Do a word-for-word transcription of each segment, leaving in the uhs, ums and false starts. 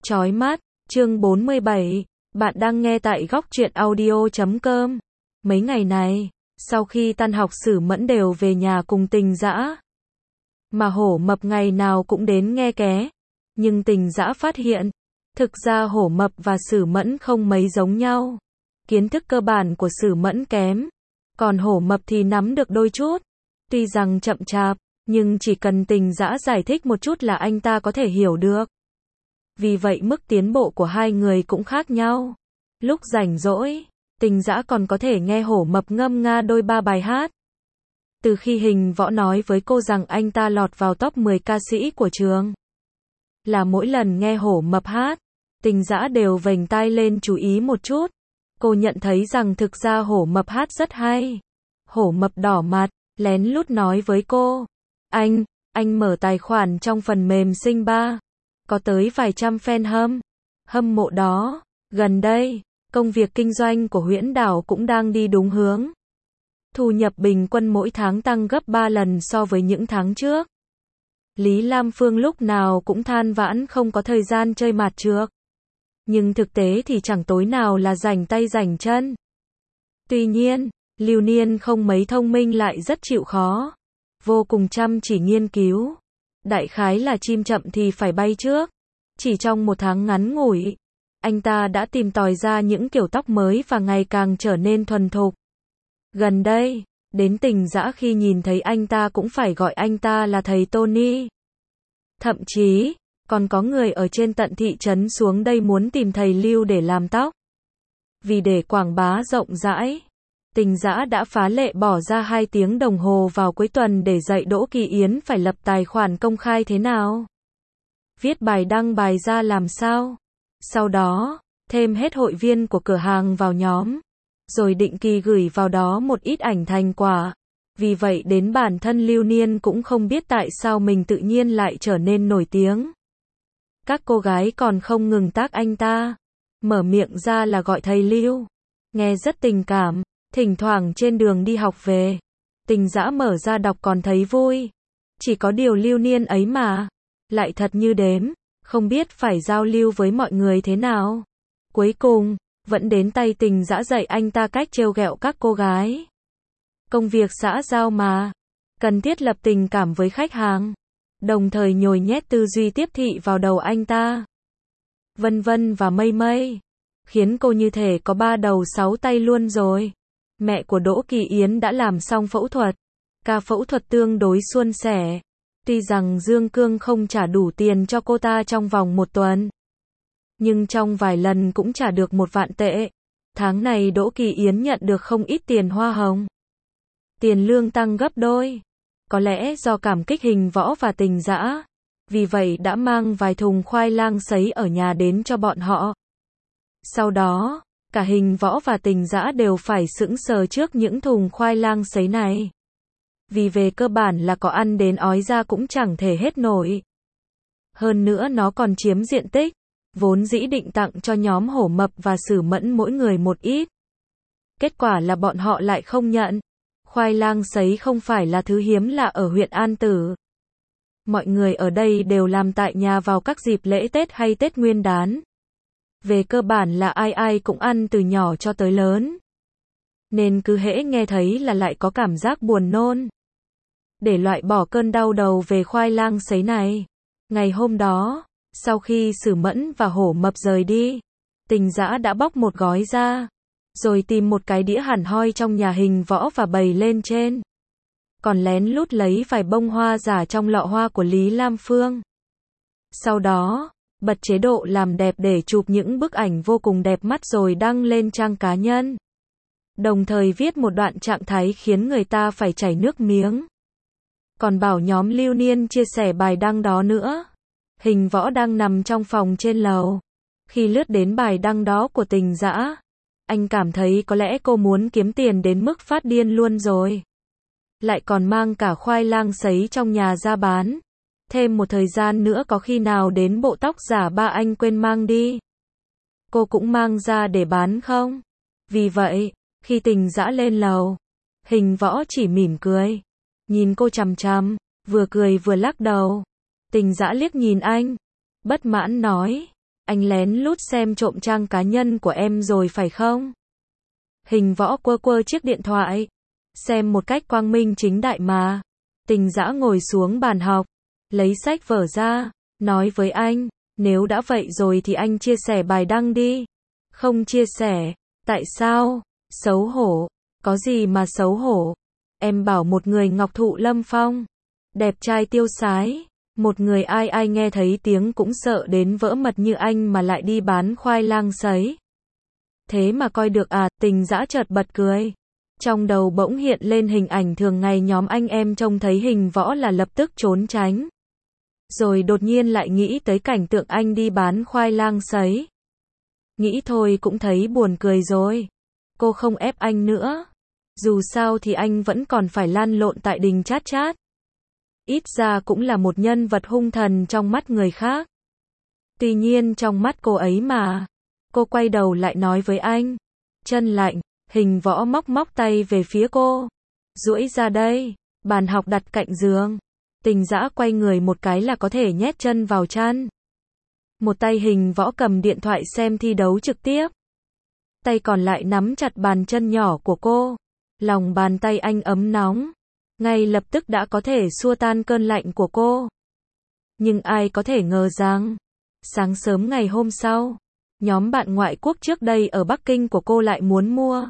Chói mắt, chương bốn mươi bảy, bạn đang nghe tại góc truyện audio chấm com. Mấy ngày này, sau khi tan học Sử Mẫn đều về nhà cùng Tình Dã. Mà Hổ Mập ngày nào cũng đến nghe ké. Nhưng Tình Dã phát hiện, thực ra Hổ Mập và Sử Mẫn không mấy giống nhau. Kiến thức cơ bản của Sử Mẫn kém, còn Hổ Mập thì nắm được đôi chút. Tuy rằng chậm chạp, nhưng chỉ cần Tình Dã giải thích một chút là anh ta có thể hiểu được. Vì vậy mức tiến bộ của hai người cũng khác nhau. Lúc rảnh rỗi, Tình Dã còn có thể nghe Hổ Mập ngâm nga đôi ba bài hát. Từ khi Hình Võ nói với cô rằng anh ta lọt vào top mười ca sĩ của trường, là mỗi lần nghe Hổ Mập hát, Tình Dã đều vểnh tai lên chú ý một chút. Cô nhận thấy rằng thực ra Hổ Mập hát rất hay. Hổ Mập đỏ mặt, lén lút nói với cô, Anh, anh mở tài khoản trong phần mềm Sinh Ba. Có tới vài trăm fan hâm, hâm mộ đó. Gần đây, công việc kinh doanh của Huyễn Đảo cũng đang đi đúng hướng. Thu nhập bình quân mỗi tháng tăng gấp ba lần so với những tháng trước. Lý Lam Phương lúc nào cũng than vãn không có thời gian chơi mạt trược. Nhưng thực tế thì chẳng tối nào là rảnh tay rảnh chân. Tuy nhiên, Lưu Niên không mấy thông minh lại rất chịu khó. Vô cùng chăm chỉ nghiên cứu. Đại khái là chim chậm thì phải bay trước. Chỉ trong một tháng ngắn ngủi, anh ta đã tìm tòi ra những kiểu tóc mới và ngày càng trở nên thuần thục. Gần đây, đến Tình Dã khi nhìn thấy anh ta cũng phải gọi anh ta là thầy Tony. Thậm chí, còn có người ở trên tận thị trấn xuống đây muốn tìm thầy Lưu để làm tóc. Vì để quảng bá rộng rãi, Tình Dã đã phá lệ bỏ ra hai tiếng đồng hồ vào cuối tuần để dạy Đỗ Kỳ Yến phải lập tài khoản công khai thế nào, viết bài đăng bài ra làm sao, sau đó, thêm hết hội viên của cửa hàng vào nhóm, rồi định kỳ gửi vào đó một ít ảnh thành quả. Vì vậy đến bản thân Lưu Niên cũng không biết tại sao mình tự nhiên lại trở nên nổi tiếng. Các cô gái còn không ngừng tag anh ta, mở miệng ra là gọi thầy Lưu, nghe rất tình cảm. Thỉnh thoảng trên đường đi học về, Tình Dã mở ra đọc còn thấy vui. Chỉ có điều Lưu Niên ấy mà, lại thật như đếm, không biết phải giao lưu với mọi người thế nào. Cuối cùng, vẫn đến tay Tình Dã dạy anh ta cách trêu ghẹo các cô gái. Công việc xã giao mà, cần thiết lập tình cảm với khách hàng, đồng thời nhồi nhét tư duy tiếp thị vào đầu anh ta. Vân vân và mây mây, khiến cô như thể có ba đầu sáu tay luôn rồi. Mẹ của Đỗ Kỳ Yến đã làm xong phẫu thuật. Ca phẫu thuật tương đối suôn sẻ. Tuy rằng Dương Cương không trả đủ tiền cho cô ta trong vòng một tuần, nhưng trong vài lần cũng trả được một vạn tệ. Tháng này Đỗ Kỳ Yến nhận được không ít tiền hoa hồng. Tiền lương tăng gấp đôi. Có lẽ do cảm kích Hình Võ và Tình Dã, vì vậy đã mang vài thùng khoai lang sấy ở nhà đến cho bọn họ. Sau đó, cả Hình Võ và Tình Dã đều phải sững sờ trước những thùng khoai lang sấy này. Vì về cơ bản là có ăn đến ói ra cũng chẳng thể hết nổi. Hơn nữa nó còn chiếm diện tích, vốn dĩ định tặng cho nhóm Hổ Mập và Sử Mẫn mỗi người một ít. Kết quả là bọn họ lại không nhận. Khoai lang sấy không phải là thứ hiếm lạ ở huyện An Tử. Mọi người ở đây đều làm tại nhà vào các dịp lễ Tết hay Tết Nguyên đán. Về cơ bản là ai ai cũng ăn từ nhỏ cho tới lớn. Nên cứ hễ nghe thấy là lại có cảm giác buồn nôn. Để loại bỏ cơn đau đầu về khoai lang sấy này, ngày hôm đó, sau khi Sử Mẫn và Hổ Mập rời đi, Tình Dã đã bóc một gói ra, rồi tìm một cái đĩa hẳn hoi trong nhà Hình Võ và bày lên trên. Còn lén lút lấy vài bông hoa giả trong lọ hoa của Lý Lam Phương. Sau đó, bật chế độ làm đẹp để chụp những bức ảnh vô cùng đẹp mắt rồi đăng lên trang cá nhân. Đồng thời viết một đoạn trạng thái khiến người ta phải chảy nước miếng. Còn bảo nhóm Lưu Niên chia sẻ bài đăng đó nữa. Hình Võ đang nằm trong phòng trên lầu. Khi lướt đến bài đăng đó của Tình Dã, anh cảm thấy có lẽ cô muốn kiếm tiền đến mức phát điên luôn rồi. Lại còn mang cả khoai lang sấy trong nhà ra bán. Thêm một thời gian nữa có khi nào đến bộ tóc giả ba anh quên mang đi, cô cũng mang ra để bán không? Vì vậy, khi Tình Dã lên lầu, Hình Võ chỉ mỉm cười, nhìn cô chằm chằm, vừa cười vừa lắc đầu. Tình Dã liếc nhìn anh, bất mãn nói, anh lén lút xem trộm trang cá nhân của em rồi phải không? Hình võ quơ quơ chiếc điện thoại. Xem một cách quang minh chính đại mà. Tình dã ngồi xuống bàn học, lấy sách vở ra, nói với anh, nếu đã vậy rồi thì anh chia sẻ bài đăng đi. Không chia sẻ, tại sao? Xấu hổ, có gì mà xấu hổ? Em bảo một người ngọc thụ lâm phong, đẹp trai tiêu sái, một người ai ai nghe thấy tiếng cũng sợ đến vỡ mật như anh mà lại đi bán khoai lang sấy. Thế mà coi được à? Tình dã chợt bật cười. Trong đầu bỗng hiện lên hình ảnh thường ngày nhóm anh em trông thấy hình võ là lập tức trốn tránh. Rồi đột nhiên lại nghĩ tới cảnh tượng anh đi bán khoai lang sấy. Nghĩ thôi cũng thấy buồn cười rồi. Cô không ép anh nữa. Dù sao thì anh vẫn còn phải lăn lộn tại đình Chát Chát. Ít ra cũng là một nhân vật hung thần trong mắt người khác. Tuy nhiên trong mắt cô ấy mà. Cô quay đầu lại nói với anh. Chân lạnh. Hình võ móc móc tay về phía cô. Duỗi ra đây. Bàn học đặt cạnh giường. Tình dã quay người một cái là có thể nhét chân vào chăn. Một tay hình võ cầm điện thoại xem thi đấu trực tiếp. Tay còn lại nắm chặt bàn chân nhỏ của cô. Lòng bàn tay anh ấm nóng. Ngay lập tức đã có thể xua tan cơn lạnh của cô. Nhưng ai có thể ngờ rằng, sáng sớm ngày hôm sau, nhóm bạn ngoại quốc trước đây ở Bắc Kinh của cô lại muốn mua.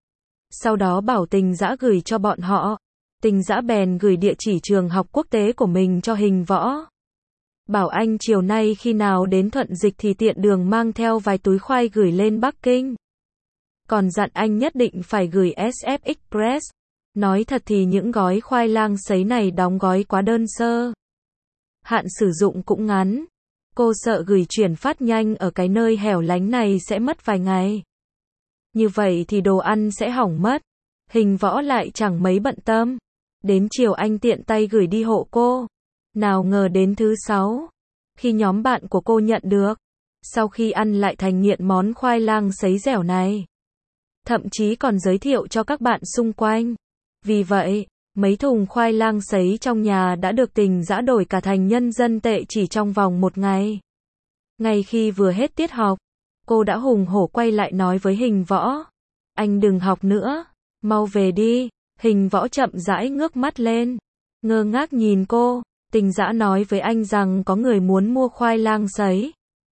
Sau đó bảo tình dã gửi cho bọn họ. Tình dã bèn gửi địa chỉ trường học quốc tế của mình cho hình võ. Bảo anh chiều nay khi nào đến Thuận Dịch thì tiện đường mang theo vài túi khoai gửi lên Bắc Kinh. Còn dặn anh nhất định phải gửi ét ép Express. Nói thật thì những gói khoai lang sấy này đóng gói quá đơn sơ. Hạn sử dụng cũng ngắn. Cô sợ gửi chuyển phát nhanh ở cái nơi hẻo lánh này sẽ mất vài ngày. Như vậy thì đồ ăn sẽ hỏng mất. Hình võ lại chẳng mấy bận tâm. Đến chiều anh tiện tay gửi đi hộ cô. Nào ngờ đến thứ sáu, khi nhóm bạn của cô nhận được, sau khi ăn lại thành nghiện món khoai lang sấy dẻo này. Thậm chí còn giới thiệu cho các bạn xung quanh. Vì vậy, mấy thùng khoai lang sấy trong nhà đã được tình dã đổi cả thành nhân dân tệ chỉ trong vòng một ngày. Ngay khi vừa hết tiết học, cô đã hùng hổ quay lại nói với hình võ. Anh đừng học nữa, mau về đi. Hình võ chậm rãi ngước mắt lên, ngơ ngác nhìn cô. Tình dã nói với anh rằng có người muốn mua khoai lang sấy.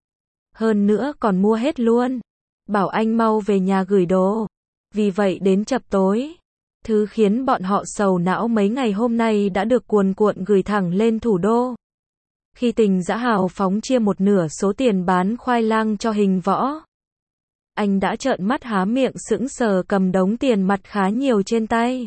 Hơn nữa còn mua hết luôn. Bảo anh mau về nhà gửi đồ. Vì vậy đến chập tối, thứ khiến bọn họ sầu não mấy ngày hôm nay đã được cuồn cuộn gửi thẳng lên thủ đô. Khi tình dã hào phóng chia một nửa số tiền bán khoai lang cho hình võ, anh đã trợn mắt há miệng sững sờ cầm đống tiền mặt khá nhiều trên tay.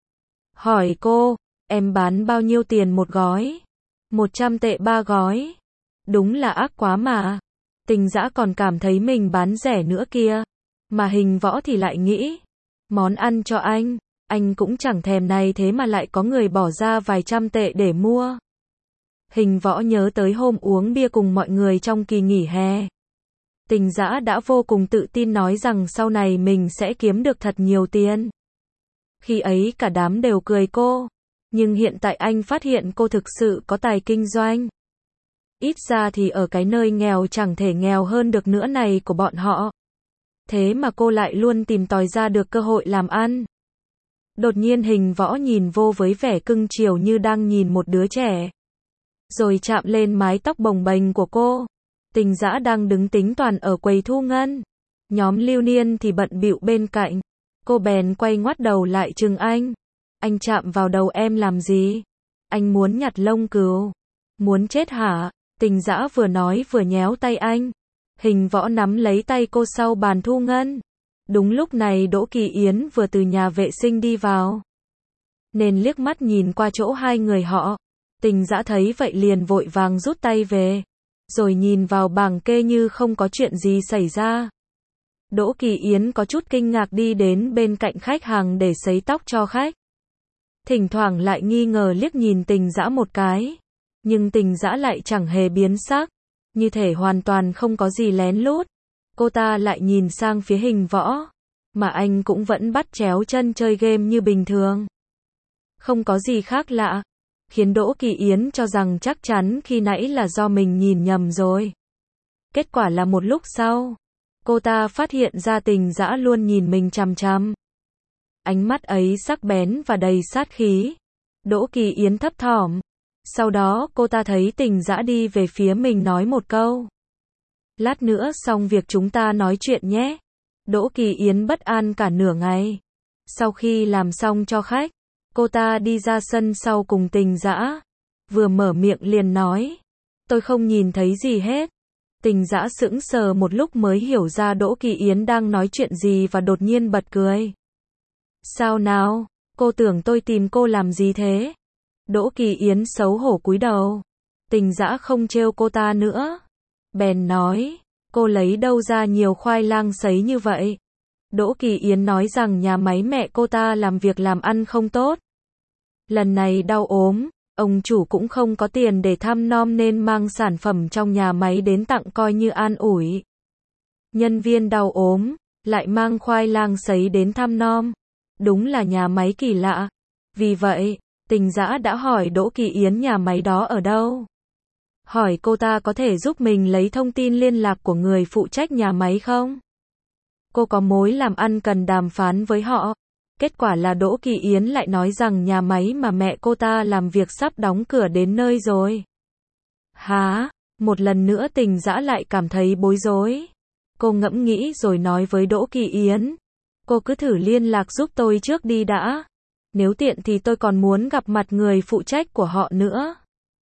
Hỏi cô, em bán bao nhiêu tiền một gói? một trăm tệ ba gói. Đúng là ác quá mà. Tình dã còn cảm thấy mình bán rẻ nữa kia. Mà hình võ thì lại nghĩ, món ăn cho anh, anh cũng chẳng thèm này thế mà lại có người bỏ ra vài trăm tệ để mua. Hình võ nhớ tới hôm uống bia cùng mọi người trong kỳ nghỉ hè. Tình dã đã vô cùng tự tin nói rằng sau này mình sẽ kiếm được thật nhiều tiền. Khi ấy cả đám đều cười cô. Nhưng hiện tại anh phát hiện cô thực sự có tài kinh doanh. Ít ra thì ở cái nơi nghèo chẳng thể nghèo hơn được nữa này của bọn họ. Thế mà cô lại luôn tìm tòi ra được cơ hội làm ăn. Đột nhiên hình võ nhìn vô với vẻ cưng chiều như đang nhìn một đứa trẻ. Rồi chạm lên mái tóc bồng bềnh của cô. Tình dã đang đứng tính toán ở quầy thu ngân. Nhóm lưu niên thì bận bịu bên cạnh. Cô bèn quay ngoắt đầu lại chừng anh. Anh chạm vào đầu em làm gì? Anh muốn nhặt lông cừu. Muốn chết hả? Tình dã vừa nói vừa nhéo tay anh. Hình võ nắm lấy tay cô sau bàn thu ngân. Đúng lúc này Đỗ Kỳ Yến vừa từ nhà vệ sinh đi vào. Nên liếc mắt nhìn qua chỗ hai người họ. Tình dã thấy vậy liền vội vàng rút tay về. Rồi nhìn vào bảng kê như không có chuyện gì xảy ra. Đỗ Kỳ Yến có chút kinh ngạc đi đến bên cạnh khách hàng để sấy tóc cho khách. Thỉnh thoảng lại nghi ngờ liếc nhìn tình dã một cái. Nhưng tình dã lại chẳng hề biến sắc. Như thể hoàn toàn không có gì lén lút. Cô ta lại nhìn sang phía hình võ. Mà anh cũng vẫn bắt chéo chân chơi game như bình thường. Không có gì khác lạ. Khiến Đỗ Kỳ Yến cho rằng chắc chắn khi nãy là do mình nhìn nhầm rồi. Kết quả là một lúc sau, cô ta phát hiện ra Tình Dã luôn nhìn mình chằm chằm. Ánh mắt ấy sắc bén và đầy sát khí. Đỗ Kỳ Yến thấp thỏm. Sau đó cô ta thấy Tình Dã đi về phía mình nói một câu. Lát nữa xong việc chúng ta nói chuyện nhé. Đỗ Kỳ Yến bất an cả nửa ngày. Sau khi làm xong cho khách, cô ta đi ra sân sau cùng Tình Dã. Vừa mở miệng liền nói. Tôi không nhìn thấy gì hết. Tình Dã sững sờ một lúc mới hiểu ra Đỗ Kỳ Yến đang nói chuyện gì và đột nhiên bật cười. Sao nào, cô tưởng tôi tìm cô làm gì thế? Đỗ Kỳ Yến xấu hổ cúi đầu. Tình Dã không trêu cô ta nữa. Bèn nói, cô lấy đâu ra nhiều khoai lang sấy như vậy? Đỗ Kỳ Yến nói rằng nhà máy mẹ cô ta làm việc làm ăn không tốt. Lần này đau ốm, ông chủ cũng không có tiền để thăm nom nên mang sản phẩm trong nhà máy đến tặng coi như an ủi. Nhân viên đau ốm, lại mang khoai lang sấy đến thăm nom. Đúng là nhà máy kỳ lạ. Vì vậy, Tình Dã đã hỏi Đỗ Kỳ Yến nhà máy đó ở đâu. Hỏi cô ta có thể giúp mình lấy thông tin liên lạc của người phụ trách nhà máy không? Cô có mối làm ăn cần đàm phán với họ. Kết quả là Đỗ Kỳ Yến lại nói rằng nhà máy mà mẹ cô ta làm việc sắp đóng cửa đến nơi rồi. Hả? Một lần nữa Tình Dã lại cảm thấy bối rối. Cô ngẫm nghĩ rồi nói với Đỗ Kỳ Yến. Cô cứ thử liên lạc giúp tôi trước đi đã. Nếu tiện thì tôi còn muốn gặp mặt người phụ trách của họ nữa.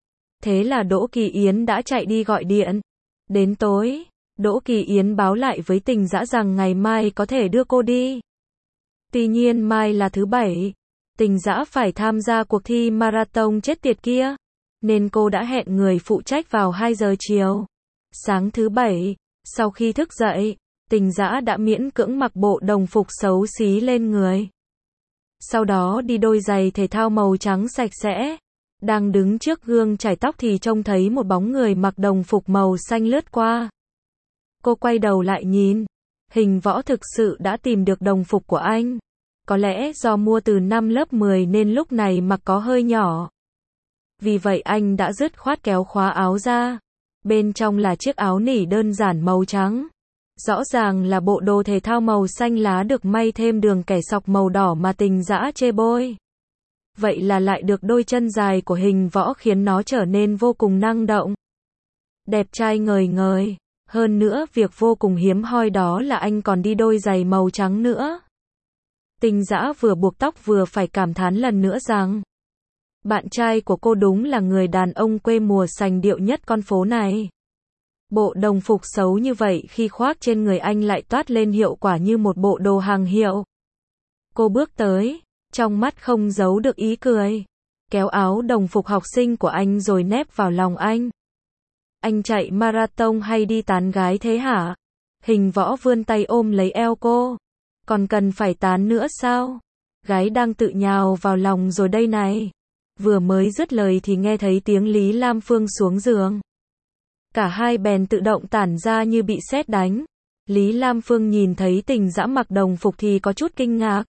Thế là Đỗ Kỳ Yến đã chạy đi gọi điện. Đến tối, Đỗ Kỳ Yến báo lại với Tình Dã rằng ngày mai có thể đưa cô đi. Tuy nhiên mai là thứ bảy, Tình Dã phải tham gia cuộc thi marathon chết tiệt kia, nên cô đã hẹn người phụ trách vào hai giờ chiều. Sáng thứ bảy, sau khi thức dậy, Tình Dã đã miễn cưỡng mặc bộ đồng phục xấu xí lên người. Sau đó đi đôi giày thể thao màu trắng sạch sẽ. Đang đứng trước gương chải tóc thì trông thấy một bóng người mặc đồng phục màu xanh lướt qua. Cô quay đầu lại nhìn. Hình Võ thực sự đã tìm được đồng phục của anh. Có lẽ do mua từ năm lớp mười nên lúc này mặc có hơi nhỏ. Vì vậy anh đã dứt khoát kéo khóa áo ra. Bên trong là chiếc áo nỉ đơn giản màu trắng. Rõ ràng là bộ đồ thể thao màu xanh lá được may thêm đường kẻ sọc màu đỏ mà Tình Dã chê bôi. Vậy là lại được đôi chân dài của Hình Võ khiến nó trở nên vô cùng năng động. Đẹp trai ngời ngời. Hơn nữa việc vô cùng hiếm hoi đó là anh còn đi đôi giày màu trắng nữa. Tình Dã vừa buộc tóc vừa phải cảm thán lần nữa rằng bạn trai của cô đúng là người đàn ông quê mùa sành điệu nhất con phố này. Bộ đồng phục xấu như vậy khi khoác trên người anh lại toát lên hiệu quả như một bộ đồ hàng hiệu. Cô bước tới, trong mắt không giấu được ý cười, kéo áo đồng phục học sinh của anh rồi nép vào lòng anh. Anh chạy marathon hay đi tán gái thế hả? Hình Võ vươn tay ôm lấy eo cô. Còn cần phải tán nữa sao? Gái đang tự nhào vào lòng rồi đây này. Vừa mới dứt lời thì nghe thấy tiếng Lý Lam Phương xuống giường. Cả hai bèn tự động tản ra như bị sét đánh. Lý Lam Phương nhìn thấy Tình Dã mặc đồng phục thì có chút kinh ngạc.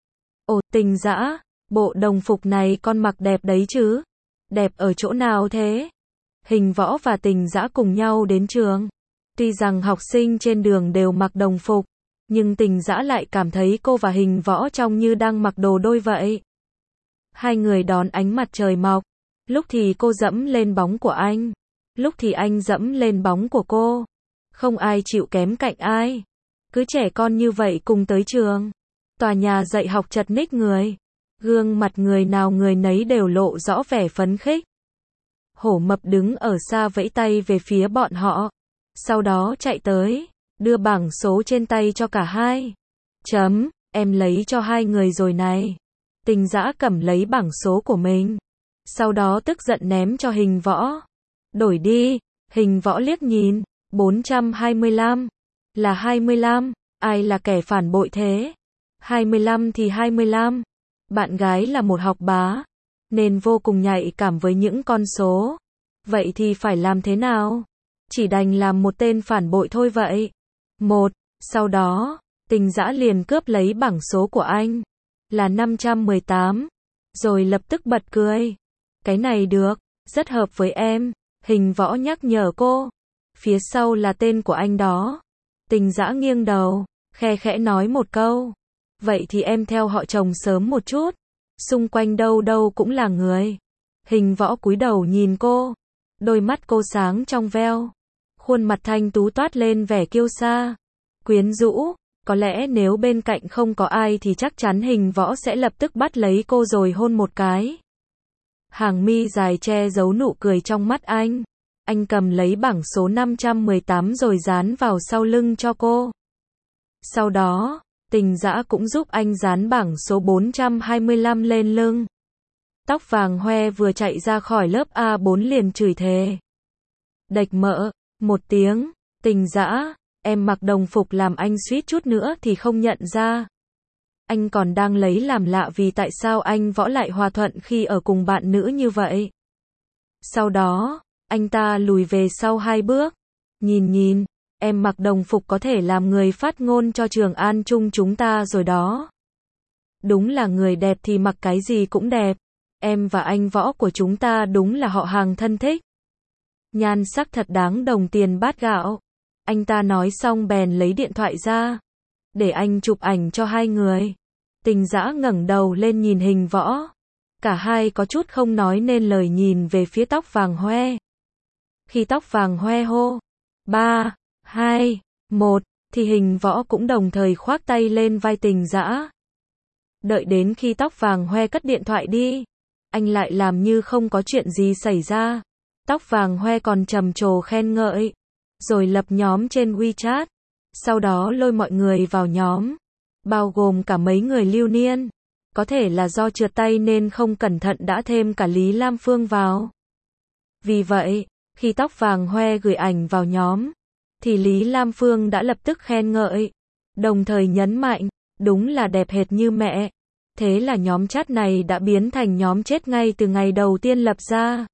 Ồ, Tình Dã, bộ đồng phục này con mặc đẹp đấy chứ? Đẹp ở chỗ nào thế? Hình Võ và Tình Dã cùng nhau đến trường. Tuy rằng học sinh trên đường đều mặc đồng phục, nhưng Tình Dã lại cảm thấy cô và Hình Võ trông như đang mặc đồ đôi vậy. Hai người đón ánh mặt trời mọc. Lúc thì cô dẫm lên bóng của anh, lúc thì anh dẫm lên bóng của cô. Không ai chịu kém cạnh ai. Cứ trẻ con như vậy cùng tới trường. Tòa nhà dạy học chật ních người. Gương mặt người nào người nấy đều lộ rõ vẻ phấn khích. Hổ Mập đứng ở xa vẫy tay về phía bọn họ. Sau đó chạy tới, đưa bảng số trên tay cho cả hai. Chấm, em lấy cho hai người rồi này. Tình Dã cầm lấy bảng số của mình. Sau đó tức giận ném cho Hình Võ. Đổi đi. Hình Võ liếc nhìn. bốn trăm hai mươi lăm. Là hai mươi lăm. Ai là kẻ phản bội thế? hai mươi lăm thì hai mươi lăm. Bạn gái là một học bá, nên vô cùng nhạy cảm với những con số. Vậy thì phải làm thế nào? Chỉ đành làm một tên phản bội thôi vậy. Một. Sau đó, Tình Dã liền cướp lấy bảng số của anh. Là năm trăm mười tám. Rồi lập tức bật cười. Cái này được, rất hợp với em. Hình Võ nhắc nhở cô. Phía sau là tên của anh đó. Tình Dã nghiêng đầu, khe khẽ nói một câu. Vậy thì em theo họ chồng sớm một chút. Xung quanh đâu đâu cũng là người. Hình Võ cúi đầu nhìn cô. Đôi mắt cô sáng trong veo. Khuôn mặt thanh tú toát lên vẻ kiêu sa. Quyến rũ. Có lẽ nếu bên cạnh không có ai thì chắc chắn Hình Võ sẽ lập tức bắt lấy cô rồi hôn một cái. Hàng mi dài che giấu nụ cười trong mắt anh. Anh cầm lấy bảng số năm trăm mười tám rồi dán vào sau lưng cho cô. Sau đó, Tình Dã cũng giúp anh dán bảng số bốn trăm hai mươi lăm lên lưng. Tóc vàng hoe vừa chạy ra khỏi lớp A bốn liền chửi thề. Đệch mỡ, một tiếng, Tình Dã, em mặc đồng phục làm anh suýt chút nữa thì không nhận ra. Anh còn đang lấy làm lạ vì tại sao anh Võ lại hòa thuận khi ở cùng bạn nữ như vậy. Sau đó, anh ta lùi về sau hai bước. Nhìn nhìn, em mặc đồng phục có thể làm người phát ngôn cho Trường An Trung chúng ta rồi đó. Đúng là người đẹp thì mặc cái gì cũng đẹp. Em và anh Võ của chúng ta đúng là họ hàng thân thích. Nhan sắc thật đáng đồng tiền bát gạo. Anh ta nói xong bèn lấy điện thoại ra. Để anh chụp ảnh cho hai người. Tình Dã ngẩng đầu lên nhìn Hình Võ. Cả hai có chút không nói nên lời nhìn về phía tóc vàng hoe. Khi tóc vàng hoe hô. Ba, hai, một, thì Hình Võ cũng đồng thời khoác tay lên vai Tình Dã. Đợi đến khi tóc vàng hoe cất điện thoại đi. Anh lại làm như không có chuyện gì xảy ra. Tóc vàng hoe còn trầm trồ khen ngợi. Rồi lập nhóm trên WeChat. Sau đó lôi mọi người vào nhóm. Bao gồm cả mấy người lưu niên. Có thể là do trượt tay nên không cẩn thận đã thêm cả Lý Lam Phương vào. Vì vậy, khi tóc vàng hoe gửi ảnh vào nhóm, thì Lý Lam Phương đã lập tức khen ngợi. Đồng thời nhấn mạnh, đúng là đẹp hệt như mẹ. Thế là nhóm chat này đã biến thành nhóm chết ngay từ ngày đầu tiên lập ra.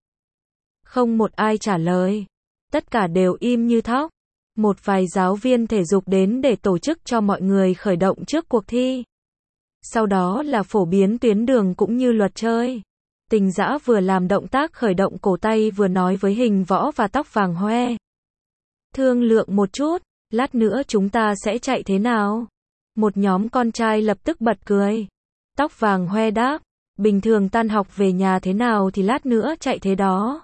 Không một ai trả lời. Tất cả đều im như thóc. Một vài giáo viên thể dục đến để tổ chức cho mọi người khởi động trước cuộc thi. Sau đó là phổ biến tuyến đường cũng như luật chơi. Tình Dã vừa làm động tác khởi động cổ tay vừa nói với Hình Võ và tóc vàng hoe. Thương lượng một chút, lát nữa chúng ta sẽ chạy thế nào? Một nhóm con trai lập tức bật cười. Tóc vàng hoe đáp, bình thường tan học về nhà thế nào thì lát nữa chạy thế đó.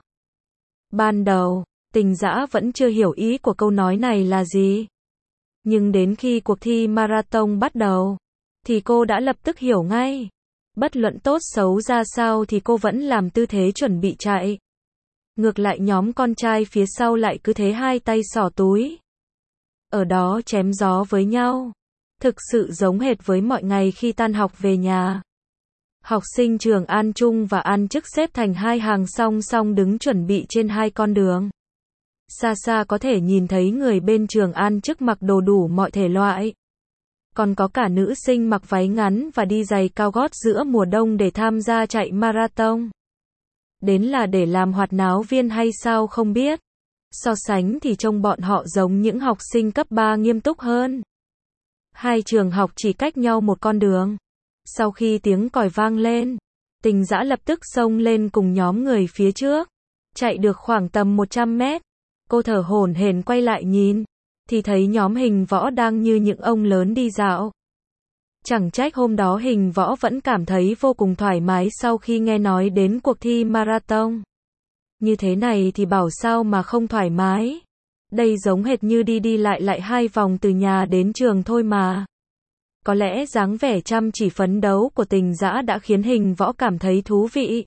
Ban đầu, Tình Dã vẫn chưa hiểu ý của câu nói này là gì. Nhưng đến khi cuộc thi marathon bắt đầu, thì cô đã lập tức hiểu ngay. Bất luận tốt xấu ra sao thì cô vẫn làm tư thế chuẩn bị chạy. Ngược lại nhóm con trai phía sau lại cứ thế hai tay xỏ túi. Ở đó chém gió với nhau. Thực sự giống hệt với mọi ngày khi tan học về nhà. Học sinh Trường An Trung và An Chức xếp thành hai hàng song song đứng chuẩn bị trên hai con đường. Xa xa có thể nhìn thấy người bên Trường An Chức mặc đồ đủ mọi thể loại. Còn có cả nữ sinh mặc váy ngắn và đi giày cao gót giữa mùa đông để tham gia chạy marathon. Đến là để làm hoạt náo viên hay sao không biết. So sánh thì trông bọn họ giống những học sinh cấp ba nghiêm túc hơn. Hai trường học chỉ cách nhau một con đường. Sau khi tiếng còi vang lên, Tình Dã lập tức xông lên cùng nhóm người phía trước. Chạy được khoảng tầm một trăm mét. Cô thở hổn hển quay lại nhìn. Thì thấy nhóm Hình Võ đang như những ông lớn đi dạo. Chẳng trách hôm đó Hình Võ vẫn cảm thấy vô cùng thoải mái sau khi nghe nói đến cuộc thi marathon. Như thế này thì bảo sao mà không thoải mái. Đây giống hệt như đi đi lại lại hai vòng từ nhà đến trường thôi mà. Có lẽ dáng vẻ chăm chỉ phấn đấu của Tình Dã đã khiến Hình Võ cảm thấy thú vị.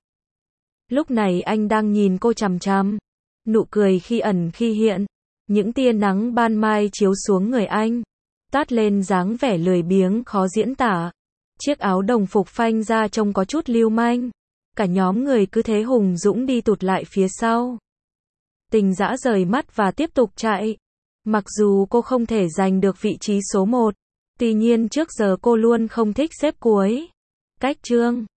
Lúc này anh đang nhìn cô chằm chằm. Nụ cười khi ẩn khi hiện. Những tia nắng ban mai chiếu xuống người anh. Toát lên dáng vẻ lười biếng khó diễn tả. Chiếc áo đồng phục phanh ra trông có chút lưu manh. Cả nhóm người cứ thế hùng dũng đi tụt lại phía sau. Tình Dã rời mắt và tiếp tục chạy. Mặc dù cô không thể giành được vị trí số một. Tuy nhiên trước giờ cô luôn không thích xếp cuối. Cách chương